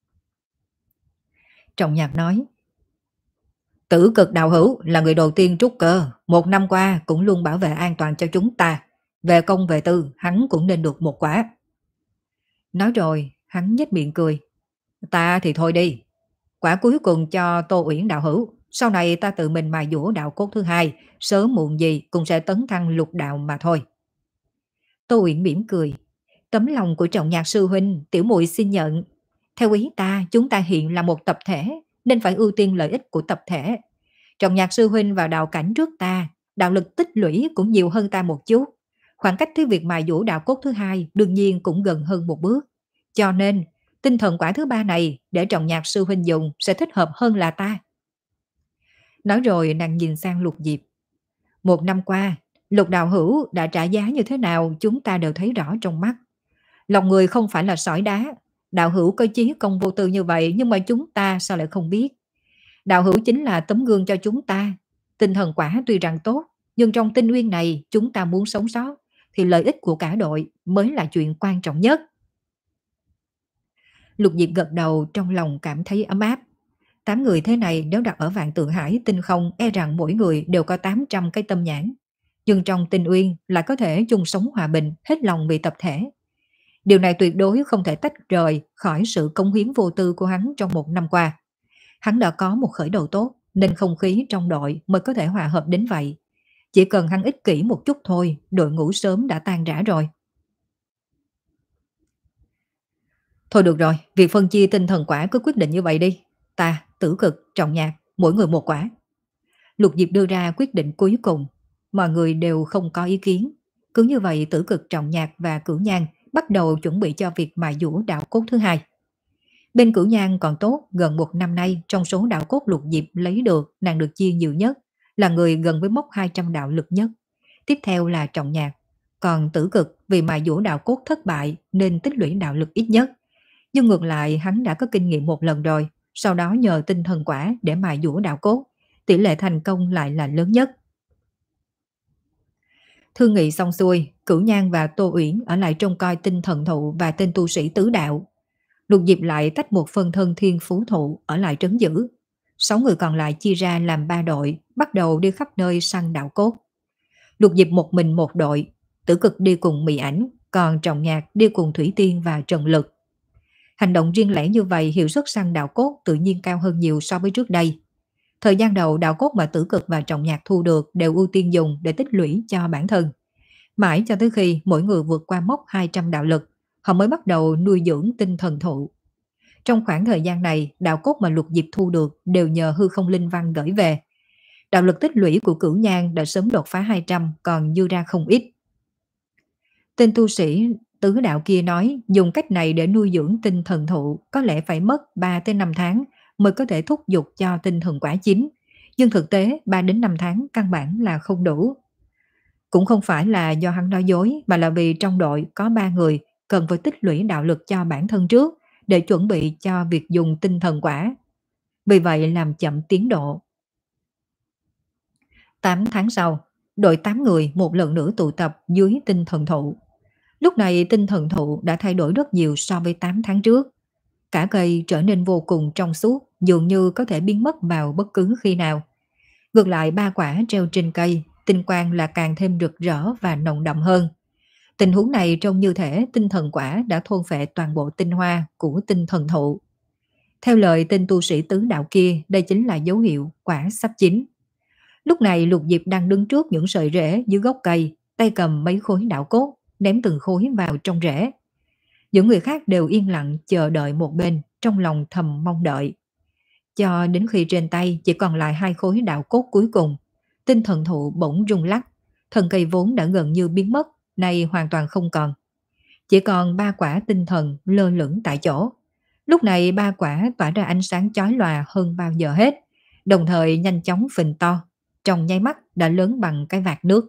[SPEAKER 1] Trọng Nhạc nói: Tử Cực đạo hữu là người đầu tiên trúc cơ, một năm qua cũng luôn bảo vệ an toàn cho chúng ta. Về công về tư, hắn cũng nên được một quả. Nói rồi, hắn nhếch miệng cười. Ta thì thôi đi. Quả cuối cùng cho Tô Uyển đạo hữu. Sau này ta tự mình mài dũa đạo cốt thứ hai, sớm muộn gì cũng sẽ tấn thăng lục đạo mà thôi. Tô Uyển mỉm cười. Tấm lòng của Trọng Nhạc sư huynh, tiểu muội xin nhận. Theo ý ta, chúng ta hiện là một tập thể, nên phải ưu tiên lợi ích của tập thể. Trọng Nhạc sư huynh vào đạo cảnh trước ta, đạo lực tích lũy cũng nhiều hơn ta một chút. Khoảng cách tới việc mài dũa đạo cốt thứ hai đương nhiên cũng gần hơn một bước. Cho nên, tinh thần quả thứ ba này để Trọng Nhạc sư huynh dùng sẽ thích hợp hơn là ta. Nói rồi nàng nhìn sang Lục Diệp. Một năm qua, Lục đạo hữu đã trả giá như thế nào chúng ta đều thấy rõ trong mắt. Lòng người không phải là sỏi đá. Đạo hữu có chí công vô tư như vậy nhưng mà chúng ta sao lại không biết. Đạo hữu chính là tấm gương cho chúng ta. Tinh thần quả tuy rằng tốt, nhưng trong tinh nguyên này chúng ta muốn sống sót, thì lợi ích của cả đội mới là chuyện quan trọng nhất. Lục Diệp gật đầu, trong lòng cảm thấy ấm áp. Tám người thế này nếu đặt ở Vạn Tượng Hải tinh không, e rằng mỗi người đều có tám trăm cái tâm nhãn. Nhưng trong tinh uyên lại có thể chung sống hòa bình, hết lòng vì tập thể. Điều này tuyệt đối không thể tách rời khỏi sự cống hiến vô tư của hắn trong một năm qua. Hắn đã có một khởi đầu tốt, nên không khí trong đội mới có thể hòa hợp đến vậy. Chỉ cần hắn ích kỷ một chút thôi, đội ngũ sớm đã tan rã rồi. Thôi được rồi, việc phân chia tinh thần quả cứ quyết định như vậy đi. Ta, Tử Cực, Trọng Nhạc, mỗi người một quả. Lục Diệp đưa ra quyết định cuối cùng. Mọi người đều không có ý kiến. Cứ như vậy Tử Cực, Trọng Nhạc và Cửu Nhan bắt đầu chuẩn bị cho việc mài dũa đạo cốt thứ hai. Bên Cửu Nhan còn tốt, gần một năm nay trong số đạo cốt Lục Diệp lấy được, nàng được chia nhiều nhất, là người gần với mốc hai trăm đạo lực nhất. Tiếp theo là Trọng Nhạc. Còn Tử Cực vì mài dũa đạo cốt thất bại nên tích lũy đạo lực ít nhất. Nhưng ngược lại hắn đã có kinh nghiệm một lần rồi, sau đó nhờ tinh thần quả để mài dũa đạo cốt, tỷ lệ thành công lại là lớn nhất. Thương nghị xong xuôi, Cửu Nhan và Tô Uyển ở lại trông coi tinh thần thụ và tên tu sĩ tứ đạo. Lục Diệp lại tách một phân thân thiên phú thụ ở lại trấn giữ. Sáu người còn lại chia ra làm ba đội, bắt đầu đi khắp nơi săn đạo cốt. Lục Diệp một mình một đội, Tử Cực đi cùng Mị Ảnh, còn Trọng Nhạc đi cùng Thủy Tiên và Trần Lực. Hành động riêng lẻ như vậy hiệu suất săn đạo cốt tự nhiên cao hơn nhiều so với trước đây. Thời gian đầu đạo cốt mà Tử Cực và Trọng Nhạc thu được đều ưu tiên dùng để tích lũy cho bản thân. Mãi cho tới khi mỗi người vượt qua mốc hai trăm đạo lực, họ mới bắt đầu nuôi dưỡng tinh thần thụ. Trong khoảng thời gian này, đạo cốt mà Lục Diệp thu được đều nhờ hư không linh văn gửi về. Đạo lực tích lũy của Cửu Nhan đã sớm đột phá hai trăm, còn dư ra không ít. Tên tu sĩ tứ đạo kia nói dùng cách này để nuôi dưỡng tinh thần thụ có lẽ phải mất ba tới năm tháng mới có thể thúc giục cho tinh thần quả chín. Nhưng thực tế ba đến năm tháng căn bản là không đủ. Cũng không phải là do hắn nói dối, mà là vì trong đội có ba người cần phải tích lũy đạo lực cho bản thân trước để chuẩn bị cho việc dùng tinh thần quả. Vì vậy làm chậm tiến độ. tám tháng sau, đội tám người một lần nữa tụ tập dưới tinh thần thụ. Lúc này tinh thần thụ đã thay đổi rất nhiều so với tám tháng trước. Cả cây trở nên vô cùng trong suốt, dường như có thể biến mất vào bất cứ khi nào. Ngược lại ba quả treo trên cây, tinh quang là càng thêm rực rỡ và nồng đậm hơn. Tình huống này trông như thể tinh thần quả đã thôn phệ toàn bộ tinh hoa của tinh thần thụ. Theo lời tên tu sĩ tứ đạo kia, đây chính là dấu hiệu quả sắp chín. Lúc này Lục Diệp đang đứng trước những sợi rễ dưới gốc cây, tay cầm mấy khối đạo cốt, ném từng khối vào trong rễ. Những người khác đều yên lặng chờ đợi một bên, trong lòng thầm mong đợi. Cho đến khi trên tay chỉ còn lại hai khối đạo cốt cuối cùng, tinh thần thụ bỗng rung lắc, thân cây vốn đã gần như biến mất, nay hoàn toàn không còn. Chỉ còn ba quả tinh thần lơ lửng tại chỗ. Lúc này ba quả tỏa ra ánh sáng chói lòa hơn bao giờ hết, đồng thời nhanh chóng phình to, trong nháy mắt đã lớn bằng cái vạt nước.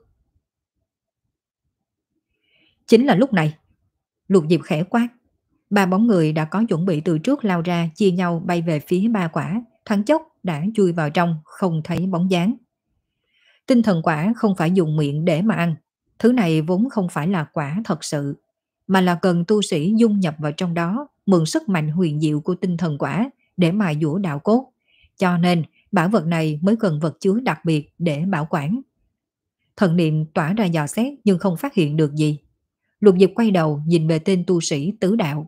[SPEAKER 1] Chính là lúc này, Lục Diệp khẽ quát. Ba bóng người đã có chuẩn bị từ trước lao ra, chia nhau bay về phía ba quả, thoáng chốc đã chui vào trong, không thấy bóng dáng. Tinh thần quả không phải dùng miệng để mà ăn. Thứ này vốn không phải là quả thật sự, mà là cần tu sĩ dung nhập vào trong đó, mượn sức mạnh huyền diệu của tinh thần quả để mài dũa đạo cốt. Cho nên, bảo vật này mới cần vật chứa đặc biệt để bảo quản. Thần niệm tỏa ra dò xét nhưng không phát hiện được gì. Lục Diệp quay đầu nhìn về tên tu sĩ tứ đạo.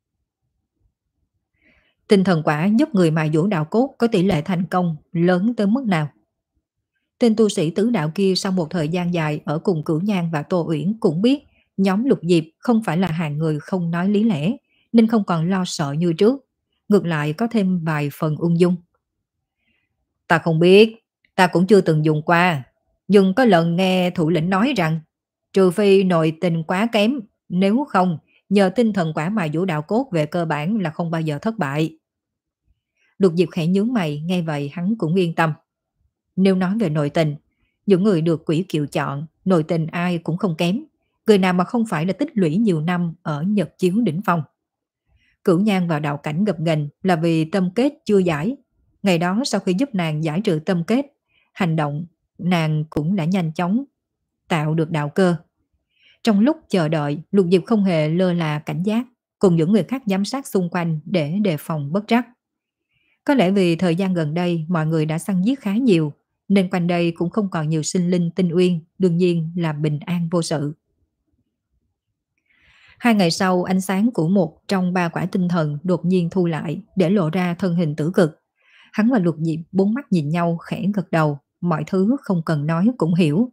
[SPEAKER 1] Tinh thần quả giúp người mài dũa đạo cốt có tỷ lệ thành công lớn tới mức nào? Tên tu sĩ tứ đạo kia sau một thời gian dài ở cùng Cửu Nhan và Tô Uyển cũng biết nhóm Lục Diệp không phải là hàng người không nói lý lẽ, nên không còn lo sợ như trước. Ngược lại có thêm vài phần ung dung. Ta không biết, ta cũng chưa từng dùng qua. Nhưng có lần nghe thủ lĩnh nói rằng trừ phi nội tình quá kém, nếu không nhờ tinh thần quả mài dũa đạo cốt về cơ bản là không bao giờ thất bại. Lục Diệp khẽ nhướng mày, nghe vậy hắn cũng yên tâm. Nếu nói về nội tình, những người được quỷ kiệu chọn, nội tình ai cũng không kém. Người nào mà không phải là tích lũy nhiều năm ở Nhật Chiếu đỉnh phong. Cửu Nhan vào đạo cảnh gập ghềnh là vì tâm kết chưa giải. Ngày đó sau khi giúp nàng giải trừ tâm kết, hành động nàng cũng đã nhanh chóng tạo được đạo cơ. Trong lúc chờ đợi, Lục Diệp không hề lơ là cảnh giác, cùng những người khác giám sát xung quanh để đề phòng bất trắc. Có lẽ vì thời gian gần đây mọi người đã săn giết khá nhiều, nên quanh đây cũng không còn nhiều sinh linh tinh uyên, đương nhiên là bình an vô sự. Hai ngày sau, ánh sáng của một trong ba quả tinh thần đột nhiên thu lại để lộ ra thân hình Tử Cực. Hắn và Lục Diệp bốn mắt nhìn nhau khẽ gật đầu, mọi thứ không cần nói cũng hiểu.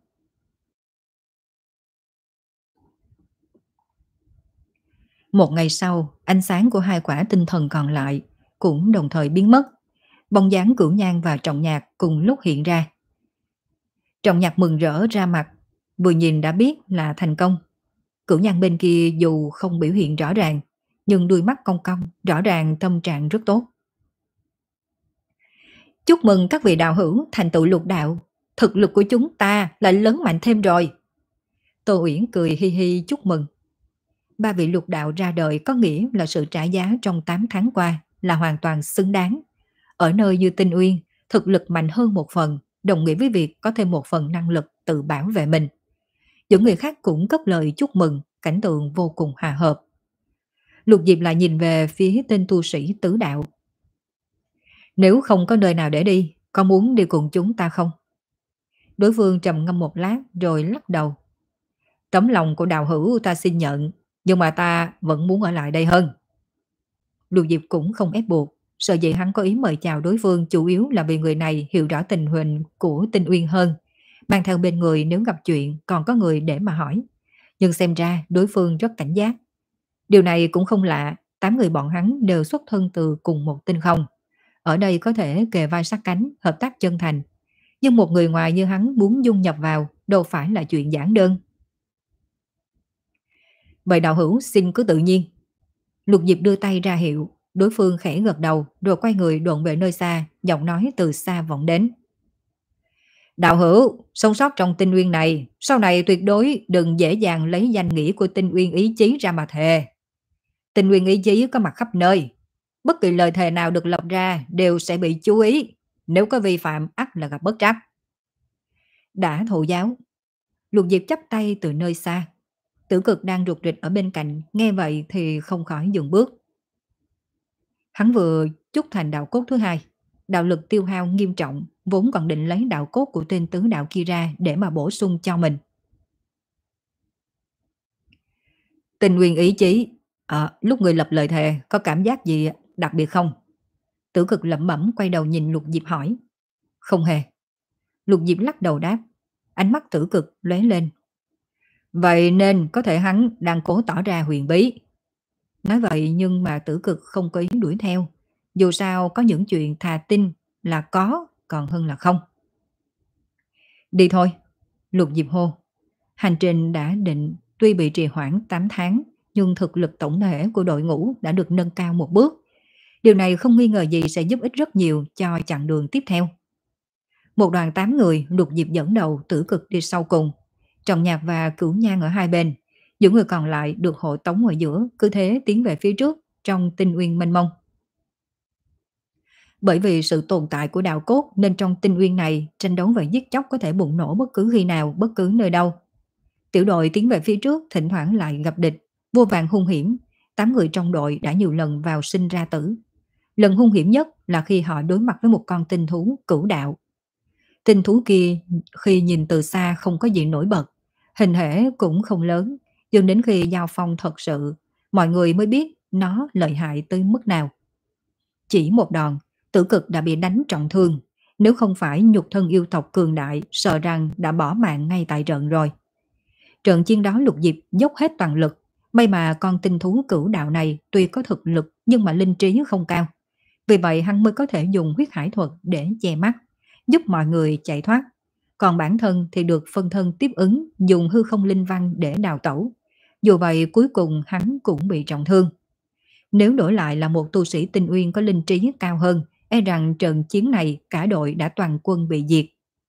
[SPEAKER 1] Một ngày sau, ánh sáng của hai quả tinh thần còn lại cũng đồng thời biến mất. Bóng dáng Cửu Nhan và Trọng Nhạc cùng lúc hiện ra. Trọng Nhạc mừng rỡ ra mặt, vừa nhìn đã biết là thành công. Cửu Nhan bên kia dù không biểu hiện rõ ràng, nhưng đôi mắt cong cong, rõ ràng tâm trạng rất tốt. Chúc mừng các vị đạo hữu thành tựu lục đạo, thực lực của chúng ta lại lớn mạnh thêm rồi. Tô Uyển cười hi hi chúc mừng. Ba vị lục đạo ra đời có nghĩa là sự trả giá trong tám tháng qua là hoàn toàn xứng đáng. Ở nơi như Tinh Uyên, thực lực mạnh hơn một phần, đồng nghĩa với việc có thêm một phần năng lực tự bảo vệ mình. Những người khác cũng cất lời chúc mừng, cảnh tượng vô cùng hòa hợp. Lục Diệp lại nhìn về phía tên tu sĩ tứ đạo. Nếu không có nơi nào để đi, có muốn đi cùng chúng ta không? Đối phương trầm ngâm một lát rồi lắc đầu. Tấm lòng của đạo hữu ta xin nhận, nhưng mà ta vẫn muốn ở lại đây hơn. Lục Diệp cũng không ép buộc, sợ dĩ hắn có ý mời chào đối phương chủ yếu là vì người này hiểu rõ tình hình của Tinh Uyên hơn, mang theo bên người nếu gặp chuyện còn có người để mà hỏi. Nhưng xem ra đối phương rất cảnh giác. Điều này cũng không lạ, tám người bọn hắn đều xuất thân từ cùng một tinh không. Ở đây có thể kề vai sát cánh, hợp tác chân thành. Nhưng một người ngoài như hắn muốn dung nhập vào đâu phải là chuyện giản đơn. Vậy đạo hữu xin cứ tự nhiên. Lục Diệp đưa tay ra hiệu, đối phương khẽ gật đầu rồi quay người độn về nơi xa, giọng nói từ xa vọng đến. Đạo hữu, sống sót trong Tinh Uyên này, sau này tuyệt đối đừng dễ dàng lấy danh nghĩa của Tinh Uyên ý chí ra mà thề. Tinh Uyên ý chí có mặt khắp nơi. Bất kỳ lời thề nào được lập ra đều sẽ bị chú ý. Nếu có vi phạm ắt là gặp bất trắc. Đã thụ giáo. Lục Diệp chắp tay từ nơi xa. Tử Cực đang rụt rịch ở bên cạnh, nghe vậy thì không khỏi dừng bước. Hắn vừa chúc thành đạo cốt thứ hai. Đạo lực tiêu hao nghiêm trọng, vốn còn định lấy đạo cốt của tên tứ đạo kia ra để mà bổ sung cho mình. Tinh Uyên ý chí, à, lúc người lập lời thề có cảm giác gì đặc biệt không? Tử Cực lẩm bẩm quay đầu nhìn Lục Diệp hỏi. Không hề. Lục Diệp lắc đầu đáp. Ánh mắt Tử Cực lóe lên. Vậy nên có thể hắn đang cố tỏ ra huyền bí. Nói vậy nhưng mà Tử Cực không có ý đuổi theo. Dù sao có những chuyện thà tin là có còn hơn là không. Đi thôi. Lục Diệp hô. Hành trình đã định tuy bị trì hoãn tám tháng, nhưng thực lực tổng thể của đội ngũ đã được nâng cao một bước. Điều này không nghi ngờ gì sẽ giúp ích rất nhiều cho chặng đường tiếp theo. Một đoàn tám người, Lục Diệp dẫn đầu, Tử Cực đi sau cùng. Trọng Nhạc và Cửu Nhan ở hai bên. Những người còn lại được hộ tống ở giữa, cứ thế tiến về phía trước trong Tinh Uyên mênh mông. Bởi vì sự tồn tại của đạo cốt nên trong Tinh Uyên này tranh đấu và giết chóc có thể bùng nổ bất cứ khi nào, bất cứ nơi đâu. Tiểu đội tiến về phía trước, thỉnh thoảng lại gặp địch, vô vàn hung hiểm. Tám người trong đội đã nhiều lần vào sinh ra tử. Lần hung hiểm nhất là khi họ đối mặt với một con tinh thú cửu đạo. Tinh thú kia khi nhìn từ xa không có gì nổi bật, hình thể cũng không lớn, nhưng đến khi giao phong thật sự, mọi người mới biết nó lợi hại tới mức nào. Chỉ một đòn, Tử Cực đã bị đánh trọng thương, nếu không phải nhục thân yêu tộc cường đại, sợ rằng đã bỏ mạng ngay tại trận rồi. Trận chiến đó Lục Diệp dốc hết toàn lực, may mà con tinh thú cửu đạo này tuy có thực lực nhưng mà linh trí không cao. Vì vậy hắn mới có thể dùng huyết hải thuật để che mắt, giúp mọi người chạy thoát. Còn bản thân thì được phân thân tiếp ứng, dùng hư không linh văn để đào tẩu. Dù vậy cuối cùng hắn cũng bị trọng thương. Nếu đổi lại là một tu sĩ Tinh Uyên có linh trí cao hơn, e rằng trận chiến này cả đội đã toàn quân bị diệt.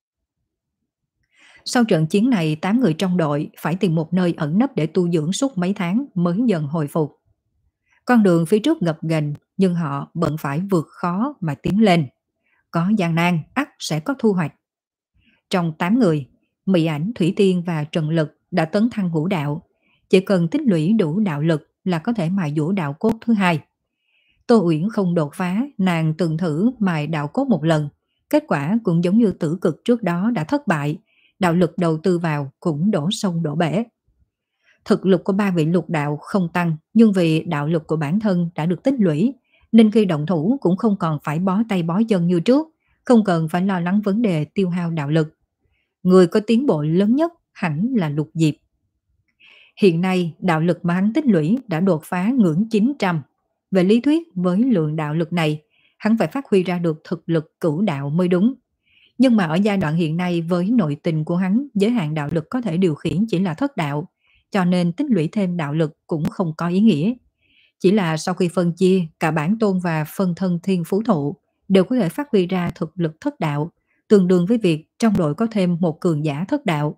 [SPEAKER 1] Sau trận chiến này, tám người trong đội phải tìm một nơi ẩn nấp để tu dưỡng suốt mấy tháng mới dần hồi phục. Con đường phía trước gập ghềnh, nhưng họ vẫn phải vượt khó mà tiến lên. có gian nan, ắt sẽ có thu hoạch. Trong tám người, Mị Ảnh, Thủy Tiên và Trần Lực đã tấn thăng ngũ đạo. Chỉ cần tích lũy đủ đạo lực là có thể mài dũa đạo cốt thứ hai. Tô Uyển không đột phá, nàng từng thử mài đạo cốt một lần. Kết quả cũng giống như Tử Cực trước đó đã thất bại, đạo lực đầu tư vào cũng đổ sông đổ bể. Thực lực của ba vị lục đạo không tăng, nhưng vì đạo lực của bản thân đã được tích lũy, nên khi động thủ cũng không còn phải bó tay bó chân như trước, không cần phải lo lắng vấn đề tiêu hao đạo lực. Người có tiến bộ lớn nhất hẳn là Lục Diệp. Hiện nay, đạo lực mà hắn tích lũy đã đột phá ngưỡng chín trăm. Về lý thuyết, với lượng đạo lực này, hắn phải phát huy ra được thực lực cửu đạo mới đúng. Nhưng mà ở giai đoạn hiện nay với nội tình của hắn, giới hạn đạo lực có thể điều khiển chỉ là thất đạo, cho nên tích lũy thêm đạo lực cũng không có ý nghĩa. Chỉ là sau khi phân chia, cả bản tôn và phân thân thiên phú thụ đều có thể phát huy ra thực lực thất đạo, tương đương với việc trong đội có thêm một cường giả thất đạo.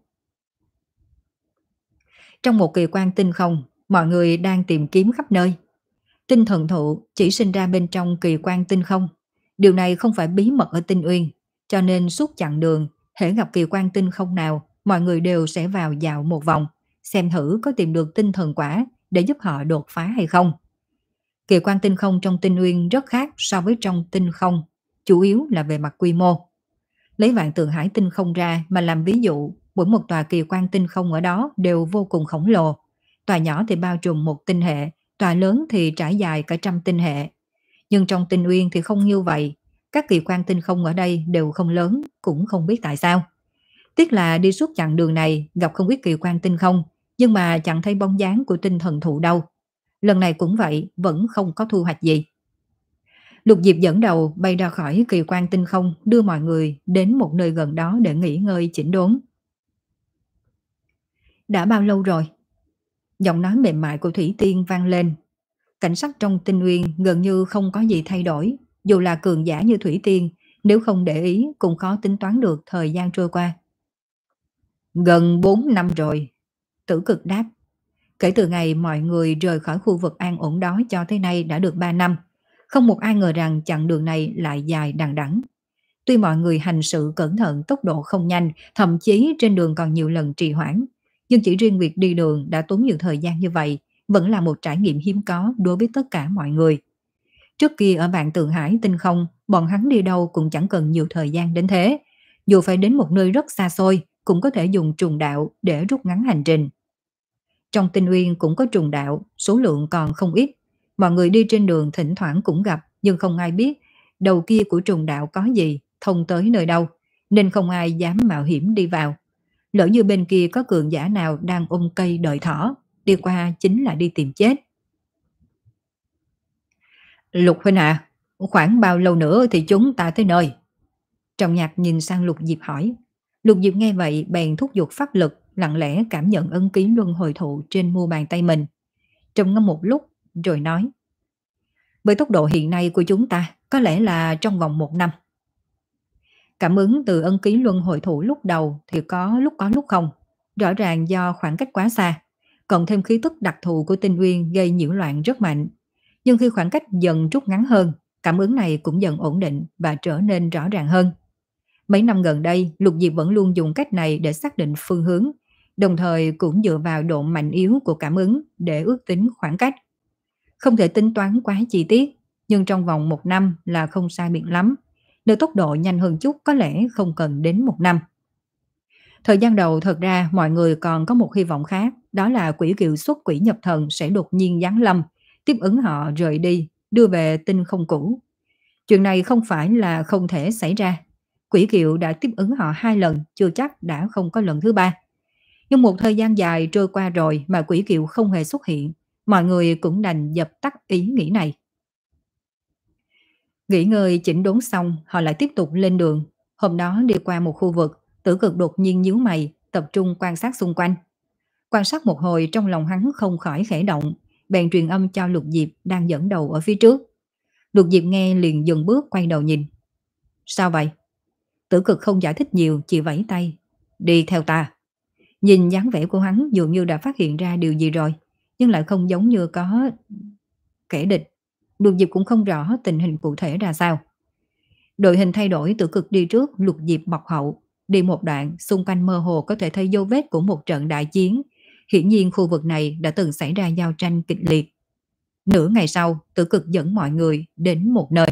[SPEAKER 1] Trong một kỳ quan tinh không, mọi người đang tìm kiếm khắp nơi. Tinh thần thụ chỉ sinh ra bên trong kỳ quan tinh không. Điều này không phải bí mật ở Tinh Uyên, cho nên suốt chặng đường, hễ gặp kỳ quan tinh không nào, mọi người đều sẽ vào dạo một vòng, xem thử có tìm được tinh thần quả để giúp họ đột phá hay không. Kỳ quan tinh không trong Tinh Uyên rất khác so với trong tinh không, chủ yếu là về mặt quy mô. Lấy Vạn Tượng Hải tinh không ra mà làm ví dụ, mỗi một tòa kỳ quan tinh không ở đó đều vô cùng khổng lồ. Tòa nhỏ thì bao trùm một tinh hệ, tòa lớn thì trải dài cả trăm tinh hệ. Nhưng trong Tinh Uyên thì không như vậy, các kỳ quan tinh không ở đây đều không lớn, cũng không biết tại sao. Tiếc là đi suốt chặng đường này gặp không ít kỳ quan tinh không, nhưng mà chẳng thấy bóng dáng của tinh thần thụ đâu. Lần này cũng vậy, vẫn không có thu hoạch gì. Lục Diệp dẫn đầu bay ra khỏi kỳ quan tinh không, đưa mọi người đến một nơi gần đó để nghỉ ngơi chỉnh đốn. Đã bao lâu rồi? Giọng nói mềm mại của Thủy Tiên vang lên. Cảnh sắc trong Tinh Uyên gần như không có gì thay đổi, dù là cường giả như Thủy Tiên, nếu không để ý cũng khó tính toán được thời gian trôi qua. Gần bốn năm rồi, Tử Cực đáp. Kể từ ngày mọi người rời khỏi khu vực an ổn đó cho tới nay đã được ba năm, không một ai ngờ rằng chặng đường này lại dài đằng đẵng. Tuy mọi người hành sự cẩn thận, tốc độ không nhanh, thậm chí trên đường còn nhiều lần trì hoãn, nhưng chỉ riêng việc đi đường đã tốn nhiều thời gian như vậy, vẫn là một trải nghiệm hiếm có đối với tất cả mọi người. Trước kia ở Vạn Tượng Hải tinh không, bọn hắn đi đâu cũng chẳng cần nhiều thời gian đến thế. Dù phải đến một nơi rất xa xôi, cũng có thể dùng trùng đạo để rút ngắn hành trình. Trong Tinh Uyên cũng có trùng đạo, số lượng còn không ít. Mọi người đi trên đường thỉnh thoảng cũng gặp, nhưng không ai biết đầu kia của trùng đạo có gì, thông tới nơi đâu, nên không ai dám mạo hiểm đi vào. Lỡ như bên kia có cường giả nào đang ôm cây đợi thỏ, đi qua chính là đi tìm chết. Lục huynh à, khoảng bao lâu nữa thì chúng ta tới nơi? Trọng Nhạc nhìn sang Lục Diệp hỏi. Lục Diệp nghe vậy bèn thúc giục pháp lực, lặng lẽ cảm nhận ấn ký luân hồi thụ trên mu bàn tay mình. Trầm ngâm một lúc rồi nói. Với tốc độ hiện nay của chúng ta, có lẽ là trong vòng một năm. Cảm ứng từ ấn ký luân hồi thụ lúc đầu thì có lúc có lúc không. Rõ ràng do khoảng cách quá xa, cộng thêm khí tức đặc thù của Tinh Uyên gây nhiễu loạn rất mạnh. Nhưng khi khoảng cách dần rút ngắn hơn, cảm ứng này cũng dần ổn định và trở nên rõ ràng hơn. Mấy năm gần đây, Lục Diệp vẫn luôn dùng cách này để xác định phương hướng, đồng thời cũng dựa vào độ mạnh yếu của cảm ứng để ước tính khoảng cách. Không thể tính toán quá chi tiết, nhưng trong vòng một năm là không sai biệt lắm. Nếu tốc độ nhanh hơn chút có lẽ không cần đến một năm. Thời gian đầu thật ra mọi người còn có một hy vọng khác, đó là quỷ kiệu xuất quỷ nhập thần sẽ đột nhiên giáng lâm, tiếp ứng họ rời đi, đưa về tinh không cũ. Chuyện này không phải là không thể xảy ra. Quỷ kiệu đã tiếp ứng họ hai lần, chưa chắc đã không có lần thứ ba. Nhưng một thời gian dài trôi qua rồi mà quỷ kiệu không hề xuất hiện, mọi người cũng đành dập tắt ý nghĩ này. Nghỉ ngơi chỉnh đốn xong, họ lại tiếp tục lên đường. Hôm đó đi qua một khu vực, Tử Cực đột nhiên nhíu mày, tập trung quan sát xung quanh. Quan sát một hồi trong lòng hắn không khỏi khẽ động, bèn truyền âm cho Lục Diệp đang dẫn đầu ở phía trước. Lục Diệp nghe liền dừng bước quay đầu nhìn. Sao vậy? Tử Cực không giải thích nhiều, chỉ vẫy tay. Đi theo ta. Nhìn dáng vẻ của hắn dường như đã phát hiện ra điều gì rồi, nhưng lại không giống như có kẻ địch. Lục Diệp cũng không rõ tình hình cụ thể ra sao. Đội hình thay đổi, Tử Cực đi trước, Lục Diệp bọc hậu. Đi một đoạn, xung quanh mơ hồ có thể thấy dấu vết của một trận đại chiến. Hiển nhiên khu vực này đã từng xảy ra giao tranh kịch liệt. Nửa ngày sau, Tử Cực dẫn mọi người đến một nơi.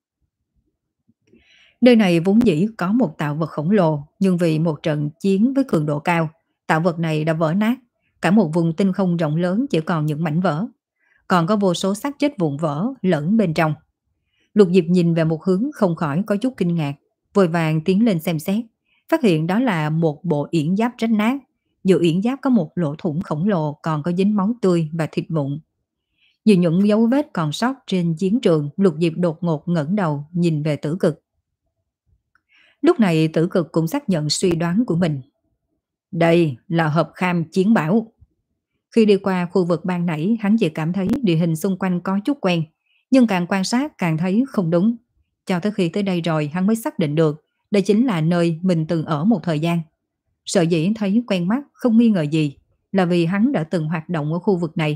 [SPEAKER 1] Nơi này vốn dĩ có một tạo vật khổng lồ, nhưng vì một trận chiến với cường độ cao, tạo vật này đã vỡ nát. Cả một vùng tinh không rộng lớn chỉ còn những mảnh vỡ. Còn có vô số xác chết vụn vỡ lẫn bên trong. Lục Diệp nhìn về một hướng không khỏi có chút kinh ngạc, vội vàng tiến lên xem xét, phát hiện đó là một bộ yển giáp rách nát. Giữa yển giáp có một lỗ thủng khổng lồ còn có dính máu tươi và thịt vụn. Nhìn những dấu vết còn sót trên chiến trường, Lục Diệp đột ngột ngẩng đầu nhìn về Tử Cực. Lúc này Tử Cực cũng xác nhận suy đoán của mình. Đây là hợp kham chiến bảo. Khi đi qua khu vực ban nãy, hắn chỉ cảm thấy địa hình xung quanh có chút quen, nhưng càng quan sát càng thấy không đúng. Cho tới khi tới đây rồi hắn mới xác định được đây chính là nơi mình từng ở một thời gian. Sợ dĩ thấy quen mắt không nghi ngờ gì là vì hắn đã từng hoạt động ở khu vực này.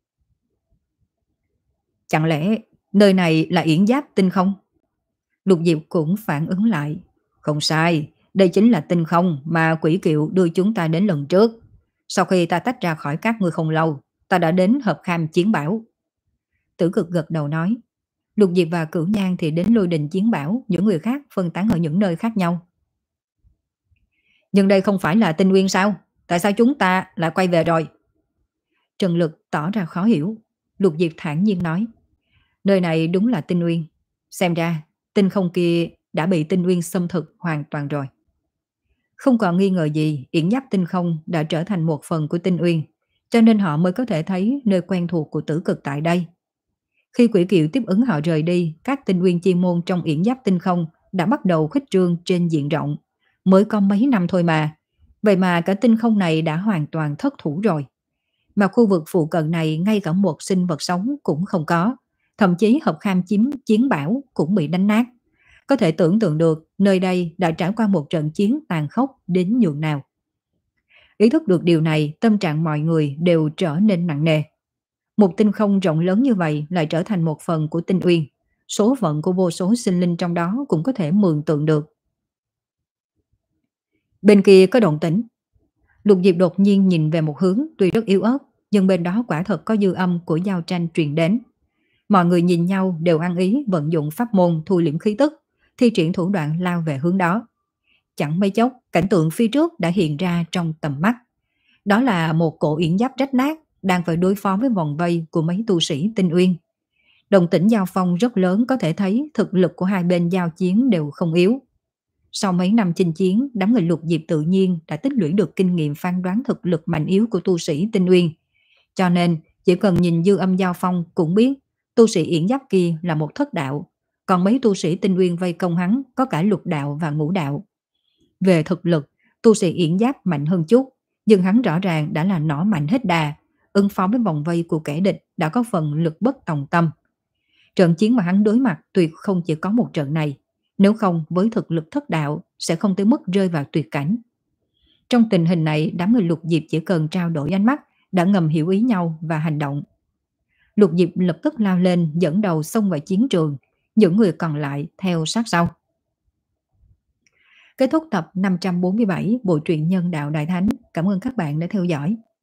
[SPEAKER 1] Chẳng lẽ nơi này là yển giáp tinh không? Lục Diệp cũng phản ứng lại. Không sai, đây chính là tinh không mà Quỷ Kiệu đưa chúng ta đến lần trước. Sau khi ta tách ra khỏi các ngươi không lâu, ta đã đến hợp kham chiến bảo. Tử Cực gật đầu nói. Lục Diệp và Cửu Nhan thì đến Lôi Đình chiến bảo, những người khác phân tán ở những nơi khác nhau. Nhưng đây không phải là Tinh Nguyên sao? Tại sao chúng ta lại quay về rồi? Trần Lực tỏ ra khó hiểu. Lục Diệp thản nhiên nói. Nơi này đúng là Tinh Nguyên. Xem ra, tinh không kia đã bị Tinh Nguyên xâm thực hoàn toàn rồi. Không còn nghi ngờ gì, yển giáp tinh không đã trở thành một phần của Tinh Nguyên, cho nên họ mới có thể thấy nơi quen thuộc của Tử Cực tại đây. Khi Quỷ Kiệu tiếp ứng họ rời đi, các tinh nguyên chi môn trong yển giáp tinh không đã bắt đầu khuếch trương trên diện rộng. Mới có mấy năm thôi mà. Vậy mà cả tinh không này đã hoàn toàn thất thủ rồi. Mà khu vực phụ cận này ngay cả một sinh vật sống cũng không có. Thậm chí hợp kham chiếm chiến bảo cũng bị đánh nát. Có thể tưởng tượng được nơi đây đã trải qua một trận chiến tàn khốc đến nhường nào. Ý thức được điều này, tâm trạng mọi người đều trở nên nặng nề. Một tinh không rộng lớn như vậy lại trở thành một phần của Tinh Uyên. Số phận của vô số sinh linh trong đó cũng có thể mường tượng được. Bên kia có động tĩnh. Lục Diệp đột nhiên nhìn về một hướng tuy rất yếu ớt, nhưng bên đó quả thật có dư âm của giao tranh truyền đến. Mọi người nhìn nhau đều ăn ý vận dụng pháp môn thu liễm khí tức, thi triển thủ đoạn lao về hướng đó. Chẳng mấy chốc, cảnh tượng phía trước đã hiện ra trong tầm mắt. Đó là một cổ yển giáp rách nát đang phải đối phó với vòng vây của mấy tu sĩ Tinh Uyên. Đồng tĩnh giao phong rất lớn, có thể thấy thực lực của hai bên giao chiến đều không yếu. Sau mấy năm chinh chiến, đám người Lục Diệp tự nhiên đã tích lũy được kinh nghiệm phán đoán thực lực mạnh yếu của tu sĩ Tinh Uyên. Cho nên, chỉ cần nhìn dư âm giao phong cũng biết tu sĩ yển giáp kia là một thất đạo, còn mấy tu sĩ Tinh Uyên vây công hắn có cả lục đạo và ngũ đạo. Về thực lực, tu sĩ yển giáp mạnh hơn chút, nhưng hắn rõ ràng đã là nỏ mạnh hết đà, ứng phó với vòng vây của kẻ địch đã có phần lực bất tòng tâm. Trận chiến mà hắn đối mặt tuyệt không chỉ có một trận này, nếu không với thực lực thất đạo sẽ không tới mức rơi vào tuyệt cảnh. Trong tình hình này, đám người Lục Diệp chỉ cần trao đổi ánh mắt đã ngầm hiểu ý nhau và hành động. Lục Diệp lập tức lao lên dẫn đầu xông vào chiến trường, những người còn lại theo sát sau. Kết thúc tập năm trăm bốn mươi bảy bộ truyện Nhân Đạo Đại Thánh. Cảm ơn các bạn đã theo dõi.